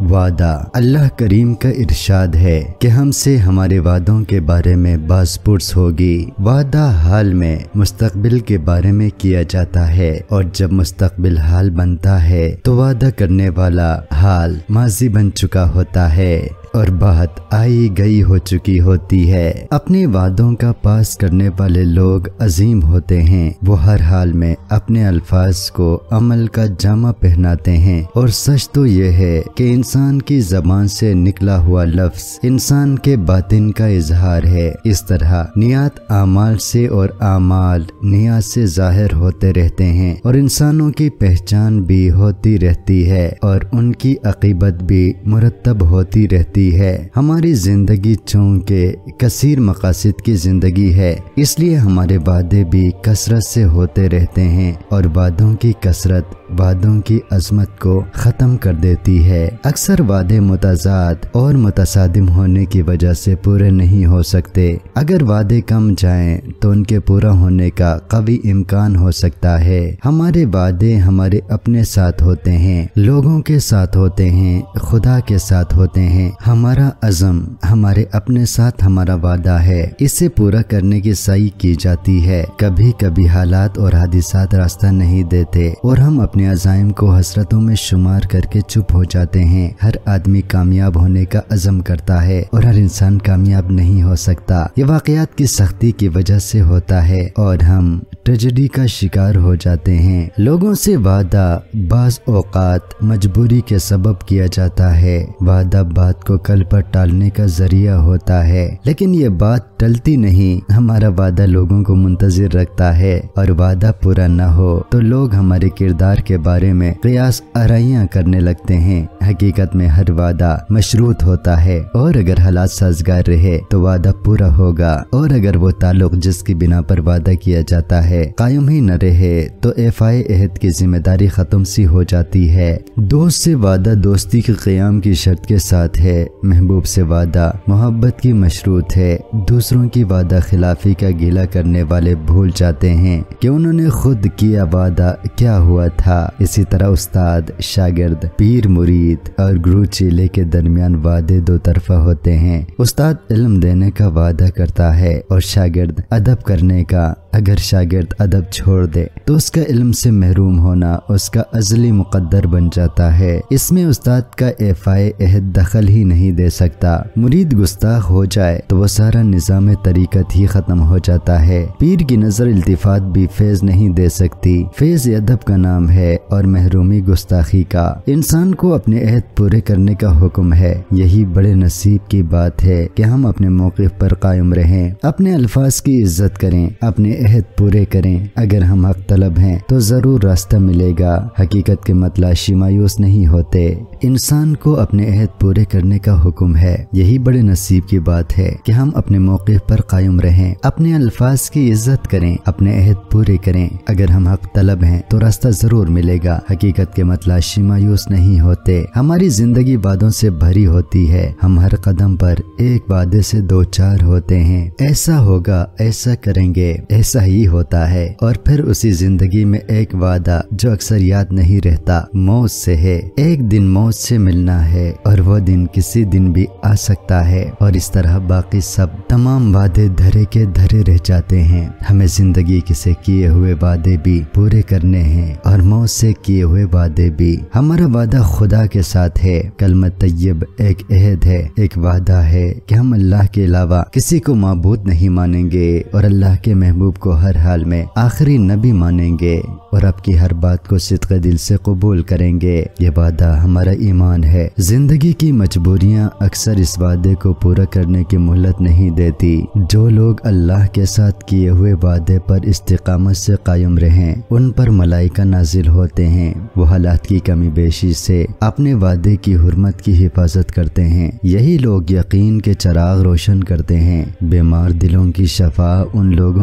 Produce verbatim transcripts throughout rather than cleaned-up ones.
وعدہ۔ اللہ کریم کا ارشاد ہے کہ ہم سے ہمارے وعدوں کے بارے میں باز پرس ہوگی۔ وعدہ حال میں مستقبل کے بارے میں کیا جاتا ہے، اور جب مستقبل حال بنتا ہے تو وعدہ کرنے والا حال ماضی بن چکا ہوتا ہے اور بات آئی گئی ہو چکی ہوتی ہے۔ اپنے وعدوں کا پاس کرنے والے لوگ عظیم ہوتے ہیں۔ وہ ہر حال میں اپنے الفاظ کو عمل کا جامہ پہناتے ہیں، اور سچ تو یہ ہے کہ انسان کی زبان سے نکلا ہوا لفظ انسان کے باطن کا اظہار ہے۔ اس طرح نیات اعمال سے اور اعمال نیات سے ظاہر ہوتے رہتے ہیں، اور انسانوں کی پہچان بھی ہوتی رہتی ہے اور ان کی عاقبت بھی مرتب ہوتی رہتی ہے۔ ہماری زندگی چونکہ کثیر مقاصد کی زندگی ہے، اس لیے ہمارے وعدے بھی کثرت سے ہوتے رہتے ہیں، اور وعدوں کی کثرت وعدوں کی عظمت کو ختم کر دیتی ہے۔ اکثر وعدے متضاد اور متصادم ہونے کی وجہ سے پورے نہیں ہو سکتے۔ اگر وعدے کم جائیں تو ان کے پورا ہونے کا قوی امکان ہو سکتا ہے۔ ہمارے وعدے ہمارے اپنے ساتھ ہوتے ہیں، لوگوں کے ساتھ ہوتے ہیں، خدا کے ساتھ ہوتے ہیں۔ ہمارا عزم ہمارے اپنے ساتھ ہمارا وعدہ ہے، اسے پورا کرنے کی سعی کی جاتی ہے۔ کبھی کبھی حالات اور حادثات راستہ نہیں دیتے اور ہم اپنے عزائم کو حسرتوں میں شمار کر کے چپ ہو جاتے ہیں۔ ہر آدمی کامیاب ہونے کا عزم کرتا ہے اور ہر انسان کامیاب نہیں ہو سکتا۔ یہ واقعات کی سختی کی وجہ سے ہوتا ہے اور ہم ٹریجڈی کا شکار ہو جاتے ہیں۔ لوگوں سے وعدہ بعض اوقات مجبوری کے سبب کیا جاتا ہے۔ وعدہ بات کو کل پر ٹالنے کا ذریعہ ہوتا ہے، لیکن یہ بات ٹلتی نہیں۔ ہمارا وعدہ لوگوں کو منتظر رکھتا ہے، اور وعدہ پورا نہ ہو تو لوگ ہمارے کردار کے بارے میں قیاس آرائیاں کرنے لگتے ہیں۔ حقیقت میں ہر وعدہ مشروط ہوتا ہے، اور اگر حالات سازگار رہے تو وعدہ پورا ہوگا، اور اگر وہ تعلق جس کی بنا پر وعدہ کیا جاتا ہے قائم ہی نہ رہے تو ایفائے عہد کی ذمہ داری ختم سی ہو جاتی ہے۔ دوست سے وعدہ دوستی کے قیام کی شرط کے ساتھ ہے، محبوب سے وعدہ محبت کی مشروط ہے۔ دوسروں کی وعدہ خلافی کا گیلا کرنے والے بھول جاتے ہیں کہ انہوں نے خود کیا وعدہ کیا ہوا تھا۔ اسی طرح استاد شاگرد، پیر مرید اور گرو چیلے کے درمیان وعدے دو طرفہ ہوتے ہیں۔ استاد علم دینے کا وعدہ کرتا ہے اور شاگرد ادب کرنے کا۔ اگر شاگرد ادب چھوڑ دے تو اس کا علم سے محروم ہونا اس کا ازلی مقدر بن جاتا ہے۔ اس میں استاد کا ایفائے عہد دخل ہی نہیں دے سکتا۔ مرید گستاخ ہو جائے تو وہ سارا نظام طریقت ہی ختم ہو جاتا ہے۔ پیر کی نظر التفات بھی فیض نہیں دے سکتی۔ فیض ادب کا نام ہے اور محرومی گستاخی کا۔ انسان کو اپنے عہد پورے کرنے کا حکم ہے۔ یہی بڑے نصیب کی بات ہے کہ ہم اپنے موقف پر قائم رہیں، اپنے الفاظ کی عزت کریں، اپنے عہد پورے کریں۔ اگر ہم حق طلب ہیں تو ضرور راستہ ملے گا۔ حقیقت کے متلاشی مایوس نہیں ہوتے۔ انسان کو اپنے عہد پورے کرنے کا حکم ہے۔ یہی بڑے نصیب کی بات ہے کہ ہم اپنے موقف پر قائم رہیں، اپنے الفاظ کی عزت کریں، اپنے عہد پورے کریں۔ اگر ہم حق طلب ہیں تو راستہ ضرور ملے گا۔ حقیقت کے متلاشی مایوس نہیں ہوتے۔ ہماری زندگی وعدوں سے بھری ہوتی ہے۔ ہم ہر قدم پر ایک وعدے سے دو چار ہوتے ہیں۔ ایسا ہوگا، ایسا کریں گے، ایسا ہی ہوتا ہے، اور پھر اسی زندگی میں ایک وعدہ جو اکثر یاد نہیں رہتا موت سے ہے۔ ایک دن موت سے ملنا ہے، اور وہ دن کسی دن بھی آ سکتا ہے، اور اس طرح باقی سب تمام وعدے دھرے کے دھرے رہ جاتے ہیں۔ ہمیں زندگی سے کیے ہوئے وعدے بھی پورے کرنے ہیں، اور موت سے کیے ہوئے وعدے بھی۔ ہمارا وعدہ خدا کے ساتھ ہے۔ کلمہ طیب ایک عہد ہے، ایک وعدہ ہے کہ ہم اللہ کے علاوہ کسی کو معبود نہیں مانیں گے، اور اللہ کے محبوب کو ہر حال میں آخری نبی مانیں گے، اور آپ کی ہر بات کو صدق دل سے قبول کریں گے۔ یہ وعدہ ہمارا ایمان ہے۔ زندگی کی مجبوریاں اکثر اس وعدے کو پورا کرنے کی مہلت نہیں دیتی۔ جو لوگ اللہ کے ساتھ کیے ہوئے وعدے پر استقامت سے قائم رہیں، ان پر ملائکہ نازل ہوتے ہیں۔ وہ حالات کی کمی بیشی سے اپنے وعدے کی حرمت کی حفاظت کرتے ہیں۔ یہی لوگ یقین کے چراغ روشن کرتے ہیں۔ بیمار دلوں کی شفا ان لوگوں کے دم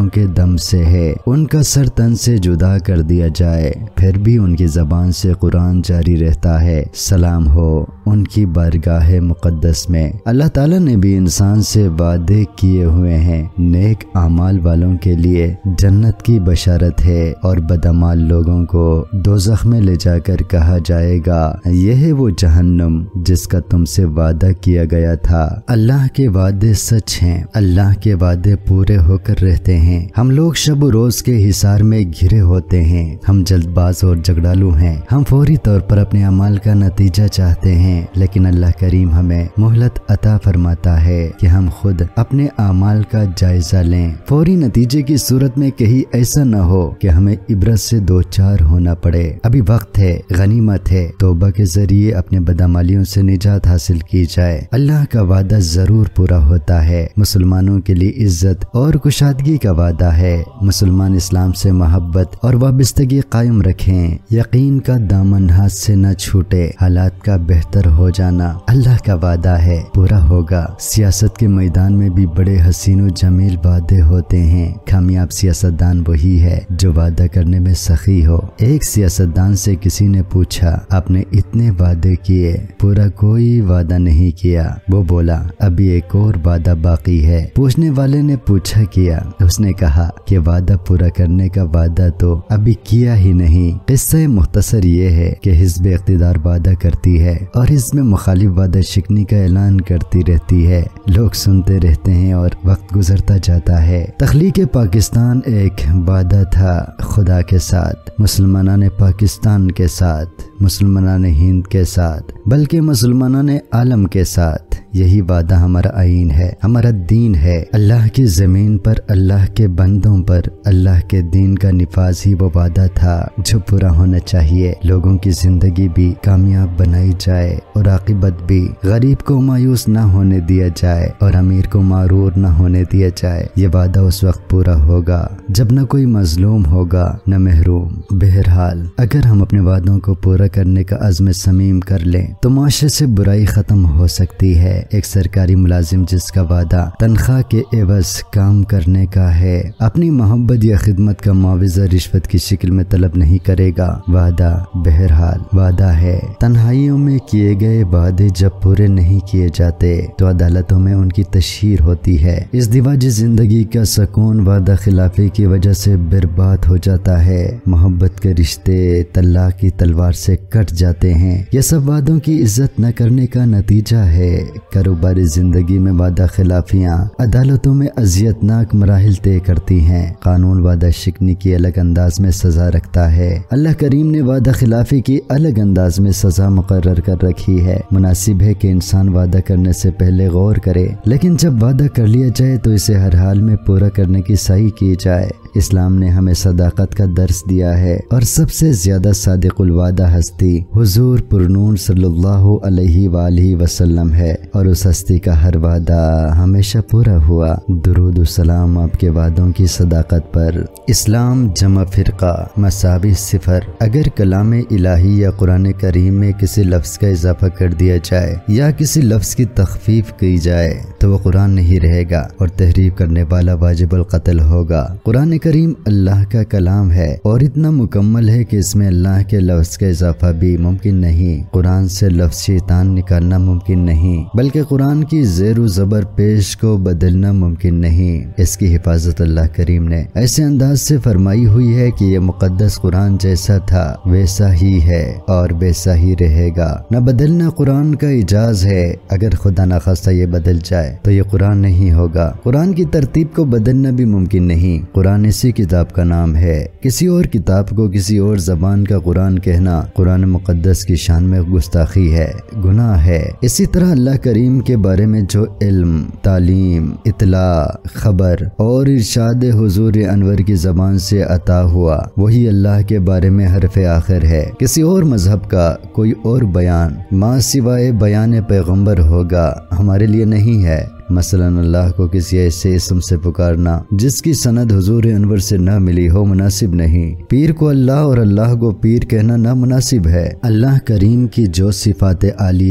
ہم سے ہے ان کا سر تن سے جدا کر دیا جائے پھر بھی ان کی زبان سے قرآن جاری رہتا ہے۔ سلام ہو ان کی بارگاہ مقدس میں۔ اللہ تعالیٰ نے بھی انسان سے وعدے کیے ہوئے ہیں، نیک اعمال والوں کے لیے جنت کی بشارت ہے اور بدعمال لوگوں کو دوزخ میں لے جا کر کہا جائے گا یہ ہے وہ جہنم جس کا تم سے وعدہ کیا گیا تھا۔ اللہ کے وعدے سچ ہیں، اللہ کے وعدے پورے ہو کر رہتے ہیں۔ ہم لوگ شب و روز کے حصار میں گھرے ہوتے ہیں، ہم جلد باز اور جھگڑالو ہیں، ہم فوری طور پر اپنے اعمال کا نتیجہ چاہتے ہیں، لیکن اللہ کریم ہمیں مہلت عطا فرماتا ہے کہ ہم خود اپنے اعمال کا جائزہ لیں۔ فوری نتیجے کی صورت میں کہیں ایسا نہ ہو کہ ہمیں عبرت سے دو چار ہونا پڑے۔ ابھی وقت ہے، غنیمت ہے، توبہ کے ذریعے اپنے بدعمالیوں سے نجات حاصل کی جائے۔ اللہ کا وعدہ ضرور پورا ہوتا ہے، مسلمانوں کے لیے عزت اور کشادگی کا وعدہ ہے۔ مسلمان اسلام سے محبت اور وابستگی قائم رکھیں، یقین کا دامن ہاتھ سے نہ چھوٹے، حالات کا بہتر ہو جانا اللہ کا وعدہ ہے، پورا ہوگا۔ سیاست کے میدان میں بھی بڑے حسین و جمیل وعدے ہوتے ہیں، کامیاب سیاستدان وہی ہے جو وعدہ کرنے میں سخی ہو۔ ایک سیاستدان سے کسی نے پوچھا آپ نے اتنے وعدے کیے پورا کوئی وعدہ نہیں کیا؟ وہ بولا ابھی ایک اور وعدہ باقی ہے۔ پوچھنے والے نے پوچھا کیا؟ اس نے کہا کہ وعدہ پورا کرنے کا وعدہ تو ابھی کیا ہی نہیں۔ قصہ مختصر یہ ہے کہ حزب اقتدار وعدہ کرتی ہے اور اس میں مخالف وعدہ شکنی کا اعلان کرتی رہتی ہے، لوگ سنتے رہتے ہیں اور وقت گزرتا جاتا ہے۔ تخلیق پاکستان ایک وعدہ تھا خدا کے ساتھ، مسلمانان پاکستان کے ساتھ، مسلمانان ہند کے ساتھ، بلکہ مسلمانان عالم کے ساتھ۔ یہی وعدہ ہمارا آئین ہے، ہمارا دین ہے۔ اللہ کی زمین پر اللہ کے بندوں پر اللہ کے دین کا نفاذ ہی وہ وعدہ تھا جو پورا ہونا چاہیے۔ لوگوں کی زندگی بھی کامیاب بنائی جائے اور عاقبت بھی، غریب کو مایوس نہ ہونے دیا جائے اور امیر کو معرور نہ ہونے دیا جائے۔ یہ وعدہ اس وقت پورا ہوگا جب نہ کوئی مظلوم ہوگا نہ محروم۔ بہرحال اگر ہم اپنے وعدوں کو پورا کرنے کا عزم صمیم کر لیں تو معاشرے سے برائی ختم ہو سکتی ہے۔ ایک سرکاری ملازم جس کا وعدہ تنخواہ کے عوض کام کرنے کا ہے، اپنی محبت یا خدمت کا معاوضہ رشوت کی شکل میں طلب نہیں کرے گا۔ وعدہ بہرحال وعدہ ہے۔ تنہائیوں میں کیے گئے وعدے جب پورے نہیں کیے جاتے تو عدالتوں میں ان کی تشہیر ہوتی ہے۔ اس دیواج زندگی کا سکون وعدہ خلافی کی وجہ سے برباد ہو جاتا ہے، محبت کے رشتے طلاق کی تلوار سے کٹ جاتے ہیں۔ یہ سب وعدوں کی عزت نہ کرنے کا نتیجہ ہے۔ کاروباری زندگی میں وعدہ خلافیاں عدالتوں میں اذیت ناک مراحل طے کرتی ہیں۔ قانون وعدہ شکنی کی الگ انداز میں سزا رکھتا ہے، اللہ کریم نے وعدہ خلافی کی الگ انداز میں سزا مقرر کر رکھی ہے۔ مناسب ہے کہ انسان وعدہ کرنے سے پہلے غور کرے، لیکن جب وعدہ کر لیا جائے تو اسے ہر حال میں پورا کرنے کی سعی کی جائے۔ اسلام نے ہمیں صداقت کا درس دیا ہے اور سب سے زیادہ صادق الوعدہ ہستی حضور پرنور صلی اللہ علیہ وآلہ وسلم ہے، اور اس ہستی کا ہر وعدہ ہمیشہ پورا ہوا۔ درود و سلام آپ کے وعدوں کی صداقت پر۔ اسلام جمع فرقہ مساوی صفر۔ اگر کلام الہی یا قرآن کریم میں کسی لفظ کا اضافہ کر دیا جائے یا کسی لفظ کی تخفیف کی جائے تو وہ قرآن نہیں رہے گا اور تحریف کرنے والا واجب القتل ہوگا۔ قرآن کریم اللہ کا کلام ہے اور اتنا مکمل ہے کہ اس میں اللہ کے لفظ کا اضافہ بھی ممکن نہیں۔ قرآن سے لفظ شیطان نکالنا ممکن نہیں، بلکہ قرآن کی زیر و زبر پیش کو بدلنا ممکن نہیں۔ اس کی حفاظت اللہ کریم نے ایسے انداز سے فرمائی ہوئی ہے کہ یہ مقدس قرآن جیسا تھا ویسا ہی ہے اور ویسا ہی رہے گا۔ نہ بدلنا قرآن کا اجاز ہے، اگر خدا نخواستہ یہ بدل جائے تو یہ قرآن نہیں ہوگا۔ قرآن کی ترتیب کو بدلنا بھی ممکن نہیں۔ قرآن اسی کتاب کا نام ہے، کسی اور کتاب کو کسی اور زبان کا قرآن کہنا قرآن مقدس کی شان میں گستاخی ہے، گناہ ہے۔ اسی طرح اللہ کریم کے بارے میں جو علم، تعلیم، اطلاع، خبر اور ارشاد حضور انور کی زبان سے عطا ہوا وہی اللہ کے بارے میں حرف آخر ہے۔ کسی اور مذہب کا کوئی اور بیان ماں سوائے بیان پیغمبر ہوگا ہمارے لیے نہیں ہے۔ مثلا اللہ کو کسی ایسے اسم سے پکارنا جس کی سند حضور انور سے نہ ملی ہو مناسب نہیں۔ پیر کو اللہ اور اللہ کو پیر کہنا نامناسب ہے۔ اللہ کریم کی جو صفات عالیہ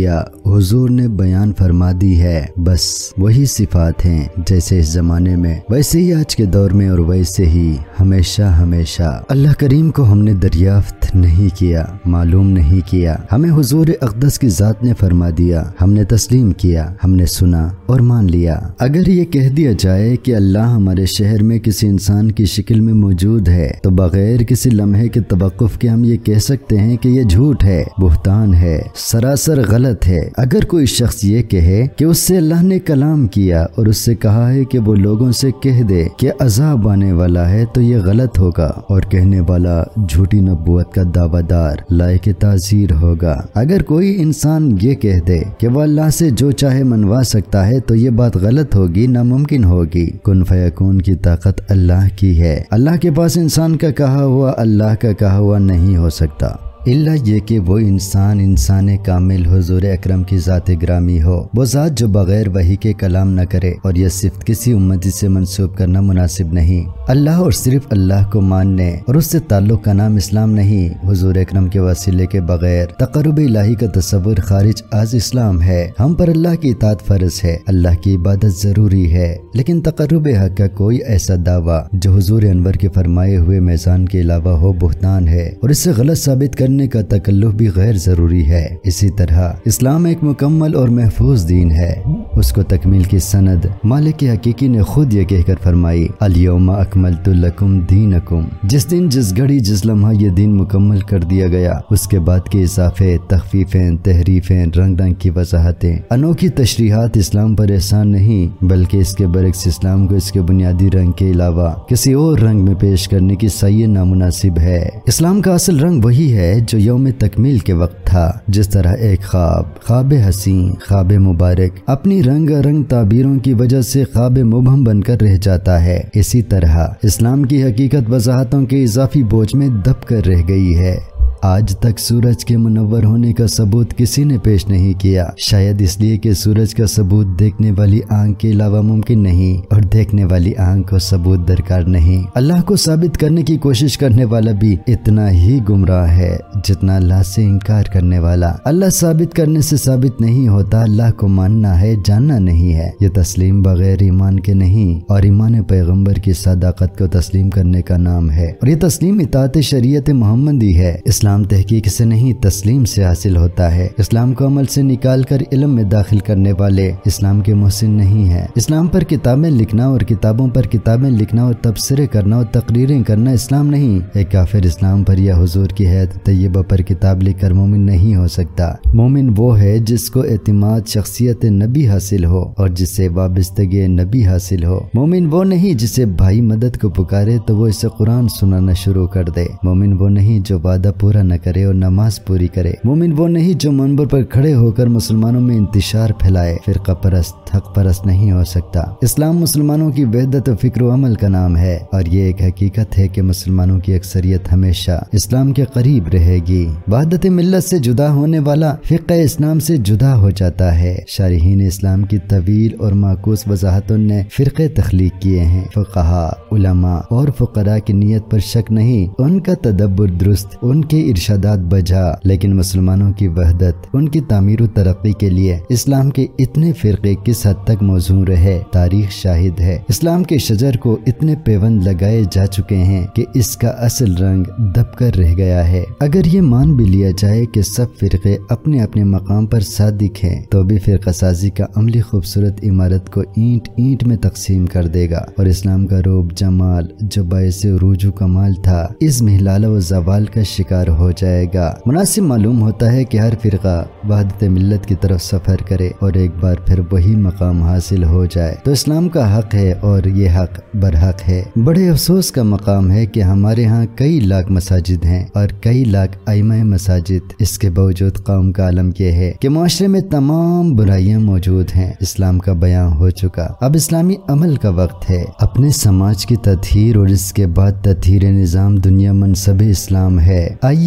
हुजूर ने बयान फरमा दी है, बस वही सिफात हैं जैसे इस जमाने में वैसे ही आज के दौर में और वैसे ही हमेशा हमेशा। अल्लाह करीम को हमने दरियाफ्त नहीं किया, मालूम नहीं किया, हमें हुजूर अक़दस की ज़ात ने फरमा दिया, हमने तस्लीम किया, हमने सुना और मान लिया। अगर ये कह दिया जाए कि अल्लाह हमारे शहर में किसी इंसान की शक्ल में मौजूद है तो बगैर किसी लम्हे के तवक्कुफ के हम ये कह सकते हैं कि ये झूठ है, बुहतान है, सरासर गलत है। अगर कोई शख्स ये कहे कि उससे अल्लाह ने कलाम किया और उससे कहा है कि वो लोगों से कह दे कि अजाब आने वाला है तो ये गलत होगा और कहने वाला झूठी नबूवत का दावादार लायक ताज़ीर होगा। अगर कोई इंसान ये कह दे कि वो अल्लाह से जो चाहे मनवा सकता है तो ये बात गलत होगी, नामुमकिन होगी। कुन फयकून की ताकत अल्लाह की है। अल्लाह के पास इंसान का कहा हुआ अल्लाह का कहा हुआ नहीं हो सकता, इल्ला ये कि वो इंसान इंसान कामिल हुजूर अकरम की ज़ात ग्रामी हो, वो ज़ात जो बगैर वही के कलाम न करे, और यह सिर्फ किसी उम्मती से मंसूब करना मुनासिब नहीं। अल्लाह और सिर्फ अल्लाह को मानने और उससे ताल्लुक़ का नाम इस्लाम नहीं। हुजूर अकरम के वसीले के बगैर तक़र्रुब इलाही का तसव्वुर खारिज आज इस्लाम है। हम पर अल्लाह की इताअत फ़र्ज है, अल्लाह की इबादत ज़रूरी है, लेकिन तक़र्रुब हक़ का कोई ऐसा दावा जो हुजूर अनवर के फरमाए हुए मैज़ान के अलावा हो बुहतान है और इससे गलत साबित करने का तकल्लुफ भी गैर जरूरी है। इसी तरह इस्लाम एक मुकम्मल और महफूज दीन है, उसको तकमील की सनद मालिक हकीकी ने खुद ये कहकर फरमाई, अल-यौमा अकमलतु लकुम दीनकुम। जिस दिन, जिस घड़ी, जिस लम्हा ये दीन मुकम्मल कर दिया गया, उसके बाद के इजाफे, तखफीफें, तहरीफें, रंग रंग की वजाहतें, अनोखी तशरीहात इस्लाम पर एहसान नहीं, बल्कि इसके बरक्स इस्लाम को इसके बुनियादी रंग के अलावा किसी और रंग में पेश करने की सही नामुनासिब है। इस्लाम का असल रंग वही है जो यौम तकमील के वक्त था। जिस तरह एक ख्वाब, ख्वाब हसीन, ख्वाब मुबारक अपनी रंग रंग ताबीरों की वजह से ख्वाब मुबहम बनकर रह जाता है, इसी तरह इस्लाम की हकीकत वजाहतों के इजाफी बोझ में दब कर रह गई है। आज तक सूरज के मुनव्वर होने का सबूत किसी ने पेश नहीं किया, शायद इसलिए कि सूरज का सबूत देखने वाली आंख के अलावा मुमकिन नहीं और देखने वाली आंख को सबूत दरकार नहीं। अल्लाह को साबित करने की कोशिश करने वाला भी इतना ही गुमराह है जितना अल्लाह से इनकार करने वाला। अल्लाह साबित करने से साबित नहीं होता, अल्लाह को मानना है, जानना नहीं है। ये तस्लीम बगैर ईमान के नहीं और ईमान पैगम्बर की सदाकत को तस्लीम करने का नाम है, और ये तस्लीम इताअत शरीयत मोहम्मदी है। इस्लाम तहकीक से नहीं, तस्लीम से हासिल होता है। इस्लाम को अमल से निकाल कर इल्म में दाखिल करने वाले इस्लाम के मुहसिन नहीं है। इस्लाम पर किताबें लिखना और किताबों पर किताबें लिखना और तबसरे करना और तकरीरें करना इस्लाम नहीं। एक काफिर इस्लाम पर या हुजूर की हैत तैयबा पर किताब लिखकर मोमिन नहीं हो सकता। मोमिन वो है जिसको एतिमाद शख्सियत नबी हासिल हो और जिसे वाबस्तगी नबी हासिल हो। मोमिन वो नहीं जिसे भाई मदद को पुकारे तो वो इसे कुरान सुनाना शुरू कर दे। मोमिन वो नहीं जो वादा पूरा न करे और नमाज पूरी करे। मोमिन वो नहीं जो मंबर पर खड़े होकर मुसलमानों में इंतशार फैलाए। फिरका परस्त हक परस्त नहीं हो सकता। इस्लाम मुसलमानों की वहदत फिक्र व अमल का नाम है, और ये एक हकीकत है कि मुसलमानों की अक्सरियत हमेशा इस्लाम के करीब रहेगी। वहदत मिल्लत से जुदा होने वाला फिक़्ह इस्लाम से जुदा हो जाता है। शारिहीन इस्लाम की तवील और माकूस वजाहतों ने फिरके तख्लीक किए हैं। फुक़हा, उलमा और फुक़रा की नीयत पर शक नहीं, उनका तदब्बुर दुरुस्त, उनके इरशादात बजा, लेकिन मुसलमानों की वहदत, उनकी तामीर व तरक्की के लिए इस्लाम के इतने फिरके किस हद तक मौजूद रहे तारीख शाहिद है। इस्लाम के शजर को इतने पेवंद लगाए जा चुके हैं कि इसका असल रंग दब कर रह गया है। अगर ये मान भी लिया जाए कि सब फिरके अपने अपने मकाम पर सादिक हैं, तो भी फिरका साजी का अमली खूबसूरत इमारत को ईंट ईंट में तकसीम कर देगा, और इस्लाम का रूब जमाल जो बायस उरूजु कमाल था, इस महलाला व जवाल का शिकार हो जाएगा। मुनासिब मालूम होता है कि हर फिरका वहदत मिल्लत की तरफ सफर करे और एक बार फिर वही मकाम हासिल हो जाए तो इस्लाम का हक है, और ये हक बरहक है। बड़े अफसोस का मकाम है कि हमारे यहाँ कई लाख मसाजिद हैं और कई लाख आइमाए मसाजिद, इसके बावजूद कौम का आलम ये है कि माशरे में तमाम बुराइयां मौजूद हैं। इस्लाम का बयान हो चुका, अब इस्लामी अमल का वक्त है। अपने समाज की तत्हीर और इसके बाद तत्हीर निज़ाम दुनिया मनसब इस्लाम है। आइए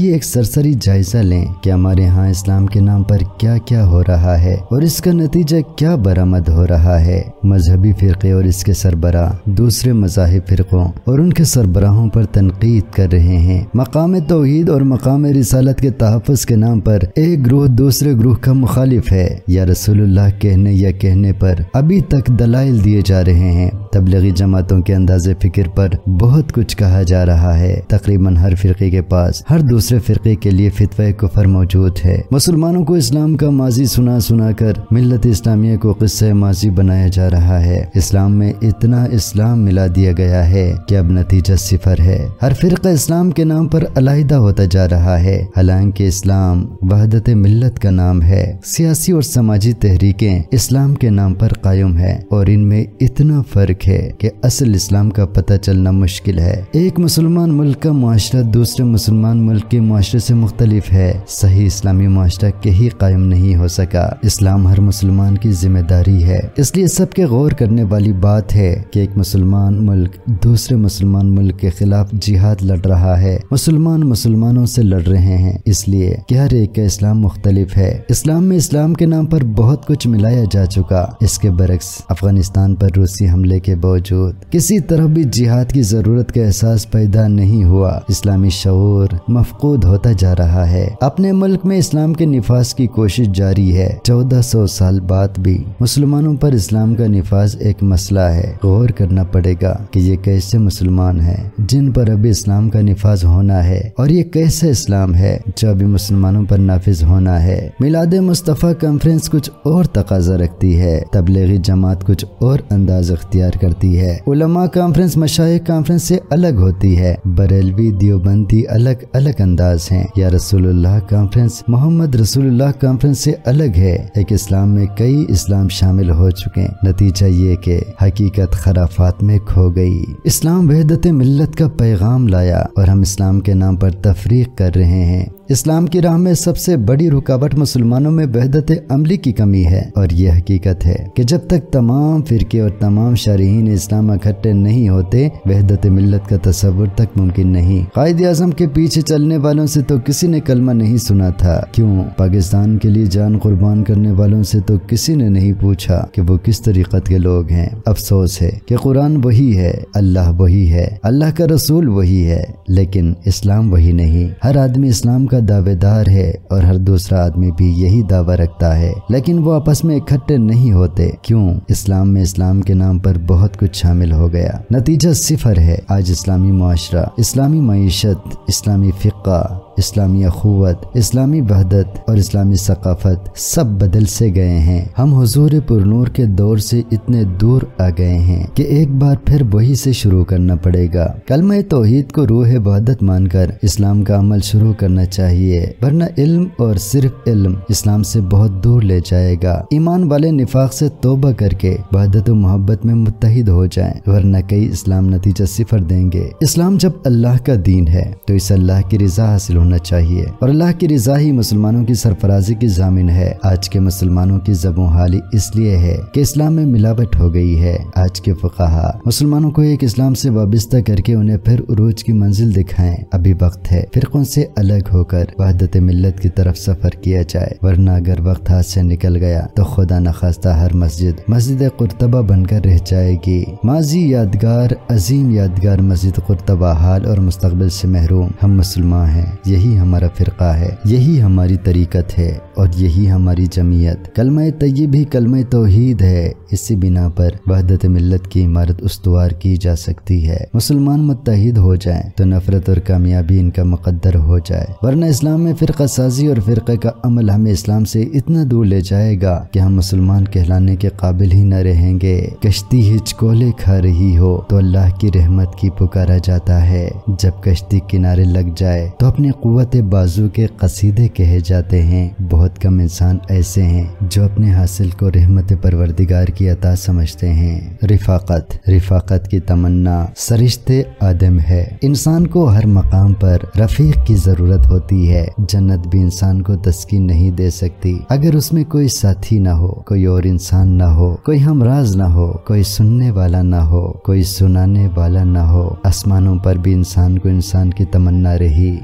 آئیے ایک سرسری جائزہ لیں کہ ہمارے ہاں اسلام کے نام پر کیا کیا ہو رہا ہے اور اس کا نتیجہ کیا برآمد ہو رہا ہے۔ مذہبی فرقے اور اس کے سربراہ دوسرے مذاہب فرقوں اور ان کے سربراہوں پر تنقید کر رہے ہیں۔ مقام توحید اور مقام رسالت کے تحفظ کے نام پر ایک گروہ دوسرے گروہ کا مخالف ہے یا رسول اللہ کہنے یا کہنے پر ابھی تک دلائل دیے جا رہے ہیں۔ تبلیغی جماعتوں کے انداز فکر پر بہت کچھ کہا جا رہا ہے۔ تقریباً ہر فرقے کے پاس ہر دوسرے فرقے کے لیے فتوی کفر موجود ہے۔ مسلمانوں کو اسلام کا ماضی سنا سنا کر ملت اسلامیہ کو قصہ ماضی بنایا جا رہا ہے۔ اسلام میں اتنا اسلام ملا دیا گیا ہے کہ اب نتیجہ صفر ہے۔ ہر فرقہ اسلام کے نام پر علیحدہ ہوتا جا رہا ہے، حالانکہ اسلام وحدت ملت کا نام ہے۔ سیاسی اور سماجی تحریکیں اسلام کے نام پر قائم ہے اور ان میں اتنا فرق ہے کہ اصل اسلام کا پتہ چلنا مشکل ہے۔ ایک مسلمان ملک کا معاشرہ دوسرے مسلمان ملک کے معاشرے سے مختلف ہے۔ صحیح اسلامی معاشرہ کہیں قائم نہیں ہو سکا۔ اسلام ہر مسلمان کی ذمہ داری ہے، اس لیے سب کے غور کرنے والی بات ہے کہ ایک مسلمان ملک دوسرے مسلمان ملک کے خلاف جہاد لڑ رہا ہے۔ مسلمان مسلمانوں سے لڑ رہے ہیں اس لیے کہ ہر ایک کا اسلام مختلف ہے۔ اسلام میں اسلام کے نام پر بہت کچھ ملایا جا چکا۔ اس کے برعکس افغانستان پر روسی حملے کے باوجود کسی طرح بھی جہاد کی ضرورت کا احساس پیدا نہیں ہوا۔ اسلامی شعور مفقود ہوتا جا رہا ہے۔ اپنے ملک میں اسلام کے نفاذ کی کوشش جاری ہے۔ چودہ سو سال بعد بھی مسلمانوں پر اسلام کا نفاذ ایک مسئلہ ہے۔ غور کرنا پڑے گا کہ یہ کیسے مسلمان ہیں جن پر ابھی اسلام کا نفاذ ہونا ہے اور یہ کیسے اسلام ہے جو ابھی مسلمانوں پر نافذ ہونا ہے۔ میلاد مصطفیٰ کانفرنس کچھ اور تقاضا رکھتی ہے، تبلیغی جماعت کچھ اور انداز اختیار کرتی ہے۔ علماء کانفرنس مشائخ کانفرنس سے الگ ہوتی ہے۔ بریلوی دیوبندی الگ الگ انداز ہیں۔ یا رسول اللہ کانفرنس محمد رسول اللہ کانفرنس سے الگ ہے۔ ایک اسلام میں کئی اسلام شامل ہو چکے، نتیجہ یہ کہ حقیقت خرافات میں کھو گئی۔ اسلام وحدت ملت کا پیغام لایا اور ہم اسلام کے نام پر تفریق کر رہے ہیں۔ اسلام کی راہ میں سب سے بڑی رکاوٹ مسلمانوں میں وحدت عملی کی کمی ہے اور یہ حقیقت ہے کہ جب تک تمام فرقے اور تمام شارحین اسلام اکٹھے نہیں ہوتے وحدت ملت کا تصور تک ممکن نہیں۔ قائد اعظم کے پیچھے چلنے والوں سے تو کسی نے کلمہ نہیں سنا تھا، کیوں؟ پاکستان کے لیے جان قربان کرنے والوں سے تو کسی نے نہیں پوچھا کہ وہ کس طریقت کے لوگ ہیں۔ افسوس ہے کہ قرآن وہی ہے، اللہ وہی ہے، اللہ کا رسول وہی ہے، لیکن اسلام وہی نہیں۔ ہر آدمی اسلام کا دعوے دار ہے اور ہر دوسرا آدمی بھی یہی دعویٰ رکھتا ہے، لیکن وہ آپس میں اکٹھے نہیں ہوتے۔ کیوں؟ اسلام میں اسلام کے نام پر بہت کچھ شامل ہو گیا، نتیجہ صفر ہے۔ آج اسلامی معاشرہ، اسلامی معیشت، اسلامی فقہ، اسلامی اخوت، اسلامی وحدت اور اسلامی ثقافت سب بدل سے گئے ہیں۔ ہم حضور پرنور کے دور سے اتنے دور آ گئے ہیں کہ ایک بار پھر وہی سے شروع کرنا پڑے گا۔ کلمہ توحید کو روح وحدت مان کر اسلام کا عمل شروع کرنا چاہیے، ورنہ علم اور صرف علم اسلام سے بہت دور لے جائے گا۔ ایمان والے نفاق سے توبہ کر کے وحدت و محبت میں متحد ہو جائیں، ورنہ کئی اسلام نتیجہ صفر دیں گے۔ اسلام جب اللہ کا دین ہے تو اس اللہ کی رضا حاصل ہونا چاہیے اور اللہ کی رضا ہی مسلمانوں کی سرفرازی کی ضامن ہے۔ آج کے مسلمانوں کی زبوں حالی اس لیے ہے کہ اسلام میں ملاوٹ ہو گئی ہے۔ آج کے فقہا مسلمانوں کو ایک اسلام سے وابستہ کر کے انہیں پھر عروج کی منزل دکھائیں۔ ابھی وقت ہے فرقوں سے الگ ہو کر وحدت ملت کی طرف سفر کیا جائے، ورنہ اگر وقت ہاتھ سے نکل گیا تو خدا نخواستہ ہر مسجد مسجد قرطبہ بن کر رہ جائے گی۔ ماضی یادگار، عظیم یادگار مسجد قرطبہ حال اور مستقبل سے محروم۔ ہم مسلمان ہیں، یہی ہمارا فرقہ ہے، یہی ہماری طریقت ہے اور یہی ہماری جمعیت۔ کلمہ طیب ہی کلمہ توحید ہے، اسی بنا پر وحدت ملت کی عمارت استوار کی جا سکتی ہے۔ مسلمان متحد ہو جائیں تو نفرت اور کامیابی ان کا مقدر ہو جائے، ورنہ اسلام میں فرقہ سازی اور فرقے کا عمل ہمیں اسلام سے اتنا دور لے جائے گا کہ ہم مسلمان کہلانے کے قابل ہی نہ رہیں گے۔ کشتی ہچکولے کھا رہی ہو تو اللہ کی رحمت کی پکارا جاتا ہے، جب کشتی کنارے لگ جائے تو اپنی قوت بازو کے قصیدے کہے جاتے ہیں۔ بہت کم انسان ایسے ہیں جو اپنے حاصل کو رحمت پروردگار کی عطا سمجھتے ہیں۔ رفاقت رفاقت کی تمنا سرشتے آدم ہے۔ انسان کو ہر مقام پر رفیق کی ضرورت ہوتی ہے۔ جنت بھی انسان کو تسکین نہیں دے سکتی اگر اس میں کوئی ساتھی نہ ہو، کوئی اور انسان نہ ہو، کوئی ہمراز نہ ہو، کوئی سننے والا نہ ہو، کوئی سنانے والا نہ ہو۔ آسمانوں پر بھی انسان کو انسان کی تمنا رہی اور زمین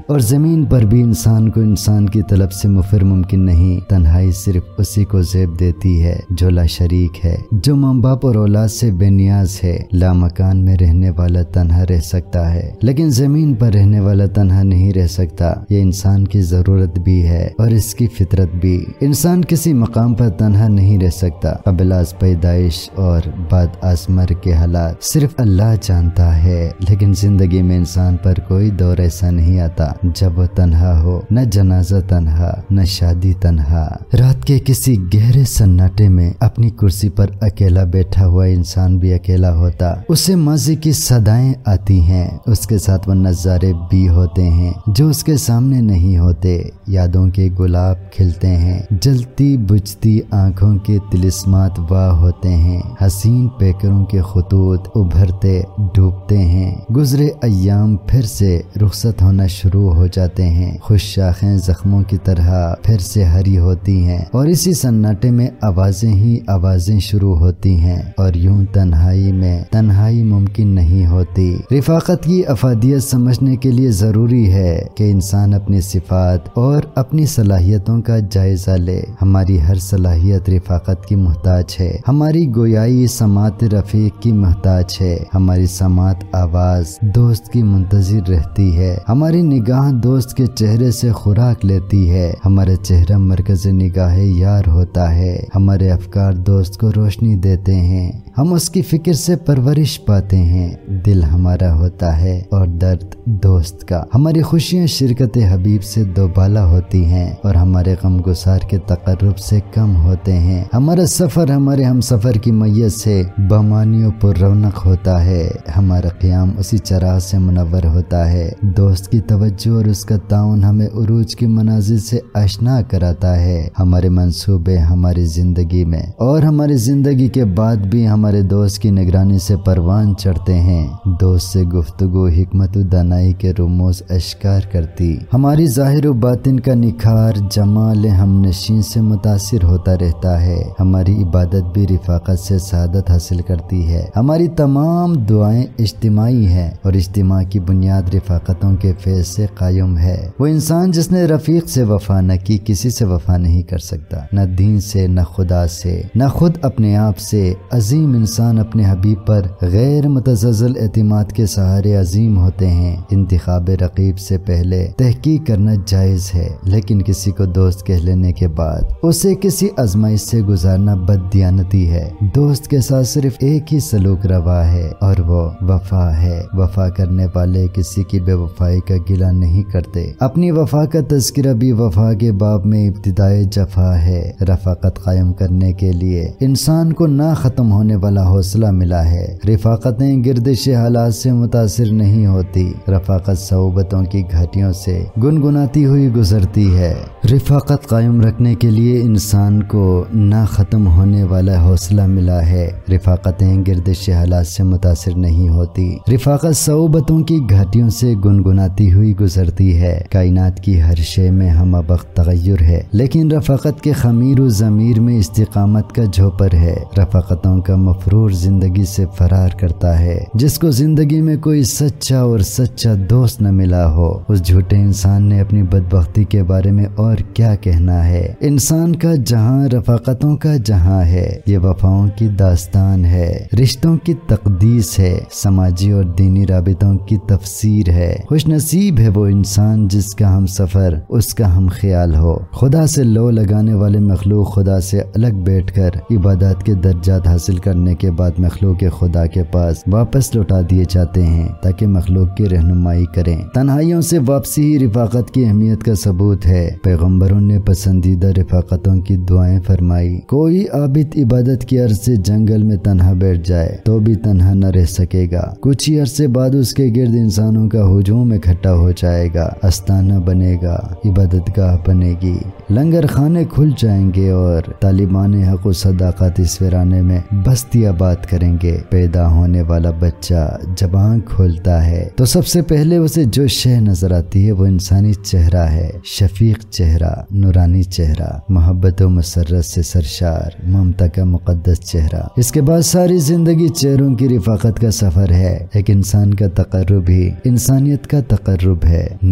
زمین پر بھی انسان کو انسان کی طلب سے مفر ممکن نہیں۔ تنہائی صرف اسی کو زیب دیتی ہے جو لا شریک ہے، جو ماں باپ اور اولاد سے بے نیاز ہے۔ لا مکان میں رہنے والا تنہا رہ سکتا ہے، لیکن زمین پر رہنے والا تنہا نہیں رہ سکتا۔ یہ انسان کی ضرورت بھی ہے اور اس کی فطرت بھی۔ انسان کسی مقام پر تنہا نہیں رہ سکتا۔ قبل از پیدائش اور بعد از مرگ کے حالات صرف اللہ جانتا ہے، لیکن زندگی میں انسان پر کوئی دور ایسا نہیں آتا جب وہ تنہا ہو، نہ جنازہ تنہا، نہ شادی تنہا۔ رات کے کسی گہرے سناٹے میں اپنی کرسی پر اکیلا بیٹھا ہوا انسان بھی اکیلا ہوتا۔ اسے ماضی کی صدائیں آتی ہیں، اس کے ساتھ وہ نظارے بھی ہوتے ہیں جو اس کے سامنے نہیں ہوتے۔ یادوں کے گلاب کھلتے ہیں، جلتی بجھتی آنکھوں کے تلسمات واہ ہوتے ہیں، حسین پیکروں کے خطوط ابھرتے ڈوبتے ہیں۔ گزرے ایام پھر سے رخصت ہونا شروع ہو جاتے ہیں، خوش شاخیں زخموں کی طرح پھر سے ہری ہوتی ہیں، اور اسی سناٹے میں آوازیں ہی آوازیں شروع ہوتی ہیں، اور یوں تنہائی میں تنہائی ممکن نہیں ہوتی۔ رفاقت کی افادیت سمجھنے کے لیے ضروری ہے کہ انسان اپنی صفات اور اپنی صلاحیتوں کا جائزہ لے۔ ہماری ہر صلاحیت رفاقت کی محتاج ہے۔ ہماری گویائی سماعت رفیق کی محتاج ہے، ہماری سماعت آواز دوست کی منتظر رہتی ہے، ہماری نگاہ دوست کے چہرے سے خوراک لیتی ہے، ہمارا چہرہ مرکز نگاہ یار ہوتا ہے، ہمارے افکار دوست کو روشنی دیتے ہیں، ہم اس کی فکر سے پرورش پاتے ہیں، دل ہمارا ہوتا ہے اور درد دوست کا۔ ہماری خوشیاں شرکت حبیب سے دوبالا ہوتی ہیں اور ہمارے غم گسار کے تقرب سے کم ہوتے ہیں۔ ہمارا سفر ہمارے ہم سفر کی میت سے بامانی و پر رونق ہوتا ہے، ہمارا قیام اسی چراغ سے منور ہوتا ہے۔ دوست کی توجہ اور اس کا تعاون ہمیں عروج کی منازل سے آشنا کراتا ہے۔ ہمارے منصوبے ہماری زندگی میں اور ہماری زندگی کے بعد بھی ہمارے دوست کی نگرانی سے پروان چڑھتے ہیں۔ دوست سے گفتگو حکمت و دانائی کے رموز اشکار کرتی، ہماری ظاہر و باطن کا نکھار جمال ہم نشین سے متاثر ہوتا رہتا ہے۔ ہماری عبادت بھی رفاقت سے سعادت حاصل کرتی ہے۔ ہماری تمام دعائیں اجتماعی ہیں اور اجتماع کی بنیاد رفاقتوں کے فیض سے قائم ہے۔ وہ انسان جس نے رفیق سے وفا نہ کی کسی سے وفا نہیں کر سکتا، نہ دین سے، نہ خدا سے، نہ خود اپنے آپ سے۔ عظیم انسان اپنے حبیب پر غیر متزلزل اعتماد کے سہارے عظیم ہوتے ہیں۔ انتخاب رقیب سے پہلے تحقیق کرنا جائز ہے، لیکن کسی کو دوست کہہ لینے کے بعد اسے کسی آزمائش سے گزارنا بد دیانتی ہے۔ دوست کے ساتھ صرف ایک ہی سلوک روا ہے اور وہ وفا ہے۔ وفا کرنے والے کسی کی بے وفائی کا گلہ نہیں کرتے۔ اپنی وفا کا تذکرہ بھی وفا کے باب میں ابتدائے جفا ہے۔ رفاقت قائم کرنے کے لیے انسان کو نہ ختم ہونے والا حوصلہ ملا ہے۔ رفاقتیں گردش حالات سے متاثر نہیں ہوتی، رفاقت صحبتوں کی گھاٹیوں سے گنگناتی ہوئی گزرتی ہے۔ رفاقت قائم رکھنے کے لیے انسان کو نہ ختم ہونے والا حوصلہ ملا ہے۔ رفاقتیں گردش حالات سے متاثر نہیں ہوتی، رفاقت صحبتوں کی گھاٹیوں سے گنگناتی ہوئی گزرتی ہے۔ کائنات کی ہر شے میں ہم وقت تغیر ہے، لیکن رفاقت کے خمیر و ضمیر میں استقامت کا جھوپر ہے۔ رفاقتوں کا مفرور زندگی سے فرار کرتا ہے۔ جس کو زندگی میں کوئی سچا اور سچا دوست نہ ملا ہو، اس جھوٹے انسان نے اپنی بدبختی کے بارے میں اور کیا کہنا ہے۔ انسان کا جہاں رفاقتوں کا جہاں ہے، یہ وفاؤں کی داستان ہے، رشتوں کی تقدیس ہے، سماجی اور دینی رابطوں کی تفسیر ہے۔ خوش نصیب ہے وہ انسان جس کا ہم سفر اس کا ہم خیال ہو۔ خدا سے لو لگانے والے مخلوق خدا سے الگ بیٹھ کر عبادات کے درجات حاصل کرنے کے بعد مخلوق خدا کے پاس واپس لوٹا دیے جاتے ہیں تاکہ مخلوق کی رہنمائی کریں۔ تنہائیوں سے واپسی ہی رفاقت کی اہمیت کا ثبوت ہے۔ پیغمبروں نے پسندیدہ رفاقتوں کی دعائیں فرمائی۔ کوئی عابد عبادت کی عرض سے جنگل میں تنہا بیٹھ جائے تو بھی تنہا نہ رہ سکے گا، کچھ ہی عرصے بعد اس کے گرد انسانوں کا ہجوم اکٹھا ہو جائے گا، استانہ بنے گا، عبادت گاہ بنے گی، لنگر خانے کھل جائیں گے اور طالبان حق و صداقت اس ویرانے میں بستی آباد کریں گے۔ پیدا ہونے والا بچہ جب آنکھ کھولتا ہے تو سب سے پہلے اسے جو شے نظر آتی ہے وہ انسانی چہرہ ہے، شفیق چہرہ، نورانی چہرہ، محبت و مسرت سے سرشار، ممتا کا مقدس چہرہ۔ اس کے بعد ساری زندگی چہروں کی رفاقت کا سفر ہے۔ ایک انسان کا تقرب ہی انسانیت کا تقرب ہے، نہ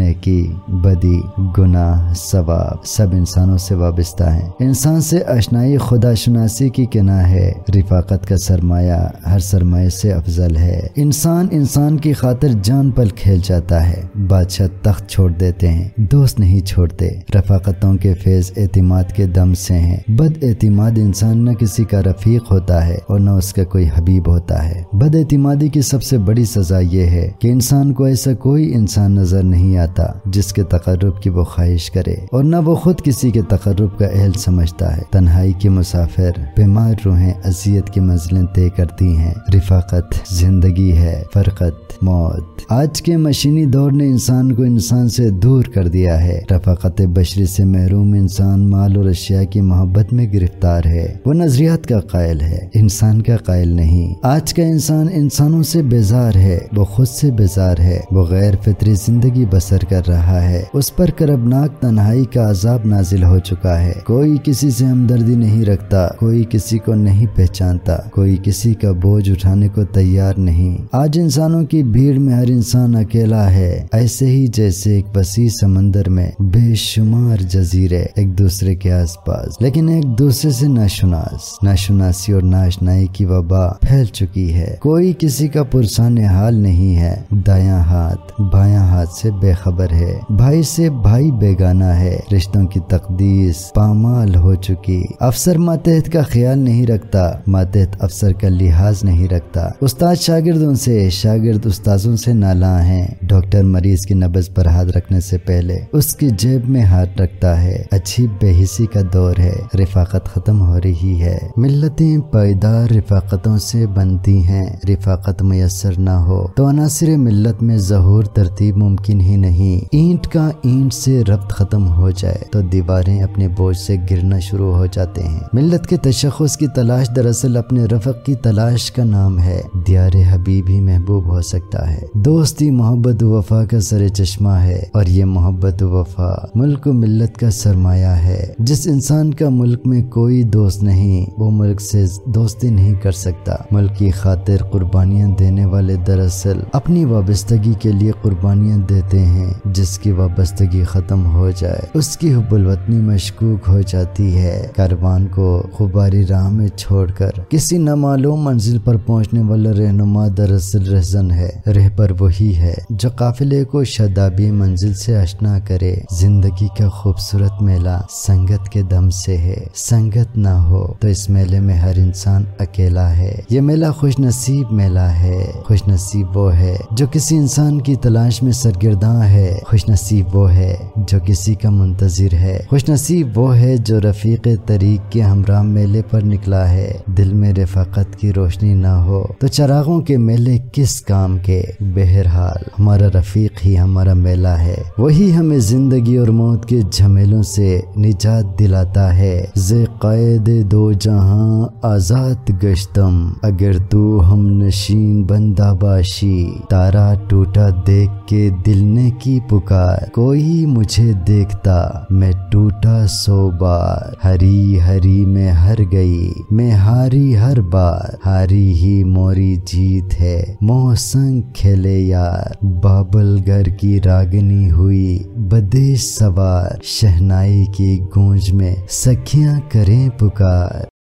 نیکی، بدی، گناہ، ثواب سب انسانوں سے وابستہ ہیں۔ انسان سے آشنائی خدا شناسی کی کناں ہے۔ رفاقت کا سرمایہ ہر سرمایہ سے افضل ہے۔ انسان انسان کی خاطر جان پل کھیل جاتا ہے۔ بادشاہ تخت چھوڑ دیتے ہیں، دوست نہیں چھوڑتے۔ رفاقتوں کے فیض اعتماد کے دم سے ہیں۔ بد اعتماد انسان نہ کسی کا رفیق ہوتا ہے اور نہ اس کا کوئی حبیب ہوتا ہے۔ بد اعتمادی کی سب سے بڑی سزا یہ ہے کہ انسان کو ایسا کوئی انسان نظر نہیں آتا جس کے تقرب کی وہ خواہش کرے، اور نہ وہ خود کسی کے تقرب کا اہل سمجھتا ہے۔ تنہائی کے مسافر، بیمار روحیں اذیت کی منزلیں طے کرتی ہیں۔ رفاقت زندگی ہے، فرقت موت۔ آج کے مشینی دور نے انسان کو انسان سے دور کر دیا ہے۔ رفاقت بشری سے محروم انسان مال اور اشیاء کی محبت میں گرفتار ہے۔ وہ نظریات کا قائل ہے، انسان کا قائل نہیں۔ آج کا انسان انسانوں سے بیزار ہے، وہ خود سے بیزار ہے۔ وہ غیر فطری زندگی بسر کر رہا ہے۔ اس پر کربناک تنہائی کا عذاب نازل ہو چکا ہے۔ کوئی کسی سے ہمدردی نہیں رکھتا، کوئی کسی کو نہیں پہچانتا، کوئی کسی کا بوجھ اٹھانے کو تیار نہیں۔ آج انسانوں کی بھیڑ میں ہر انسان اکیلا ہے، ایسے ہی جیسے ایک وسیع سمندر میں بے شمار جزیرے ایک دوسرے کے آس پاس، لیکن ایک دوسرے سے ناشناس۔ ناشناسی اور ناشنائی کی وبا پھیل چکی ہے۔ کوئی کسی کا پرسان حال نہیں ہے۔ دایاں ہاتھ بایاں ہاتھ سے بے خبر ہے، بھائی سے بھائی بیگانہ ہے۔ رشتوں کی تقدیس پامال ہو چکی۔ افسر ماتحت کا خیال نہیں رکھتا، ماتحت افسر کا لحاظ نہیں رکھتا۔ استاد شاگردوں سے، شاگرد استاذوں سے نالاں ہیں۔ ڈاکٹر مریض کی نبض پر ہاتھ رکھنے سے پہلے اس کی جیب میں ہاتھ رکھتا ہے۔ اچھی بے حسی کا دور ہے، رفاقت ختم ہو رہی ہے۔ ملتیں پائیدار رفاقتوں سے بنتی ہیں۔ رفاقت میسر نہ ہو تو عناصر ملت میں ظہور ترتیب ممکن ہی نہیں۔ اینٹ کا اینٹ سے ربط ختم ہو جائے تو دیواریں اپنے بوجھ سے گرنا شروع ہو جاتے ہیں۔ ملت کے تشخص کی تلاش دراصل اپنے رفق کی تلاش کا نام ہے۔ دیار حبیب ہی محبوب ہو سکتا ہے۔ دوستی محبت و وفا کا سر چشمہ ہے، اور یہ محبت و وفا ملک و ملت کا سرمایہ ہے۔ جس انسان کا ملک میں کوئی دوست نہیں، وہ ملک سے دوستی نہیں کر سکتا۔ ملک کی خاطر قربانیاں دینے والے دراصل اپنی وابستگی کے لیے قربانیاں دیتے ہیں۔ جس کی وابستگی ختم ہو جائے اس کی حب الوطنی مشکوک ہو جاتی ہے۔ کاروان کو غباری راہ میں چھوڑ کر کسی نامعلوم منزل پر پہنچنے والا رہنما دراصل رہزن ہے۔ رہبر وہی ہے جو قافلے کو شادابی منزل سے آشنا کرے۔ زندگی کا خوبصورت میلہ سنگت کے دم سے ہے۔ سنگت نہ ہو تو اس میلے میں ہر انسان اکیلا ہے۔ یہ میلہ خوش نصیب میلہ ہے۔ خوش نصیب وہ ہے جو کسی انسان کی تلاش میں سرگرداں ہے۔ خوش نصیب وہ ہے جو کسی کا منتظر ہے۔ خوش نصیب وہ ہے جو رفیق طریق کے ہمراہ میلے پر نکلا ہے۔ دل میں رفاقت کی روشنی نہ ہو تو چراغوں کے میلے کس کام کے؟ بہرحال ہمارا رفیق ہی ہمارا میلہ ہے۔ وہی ہمیں زندگی اور موت کے جھمیلوں سے نجات دلاتا ہے۔ زے قید دو جہاں آزاد گشتم، اگر تو ہم نشین بندہ باشی۔ تارا ٹوٹا دیکھ کے دل نے کی پکار، کوئی مجھے دیکھتا میں ٹوٹا سو بار۔ ہری ہری میں ہر گئی میں ہاری ہر بار، ہاری ہی موری جیت ہے موسنگ کھیلے یار۔ بابل گر کی راگنی ہوئی بدیش سوار، شہنائی کی گونج میں سکھیاں کریں پکار۔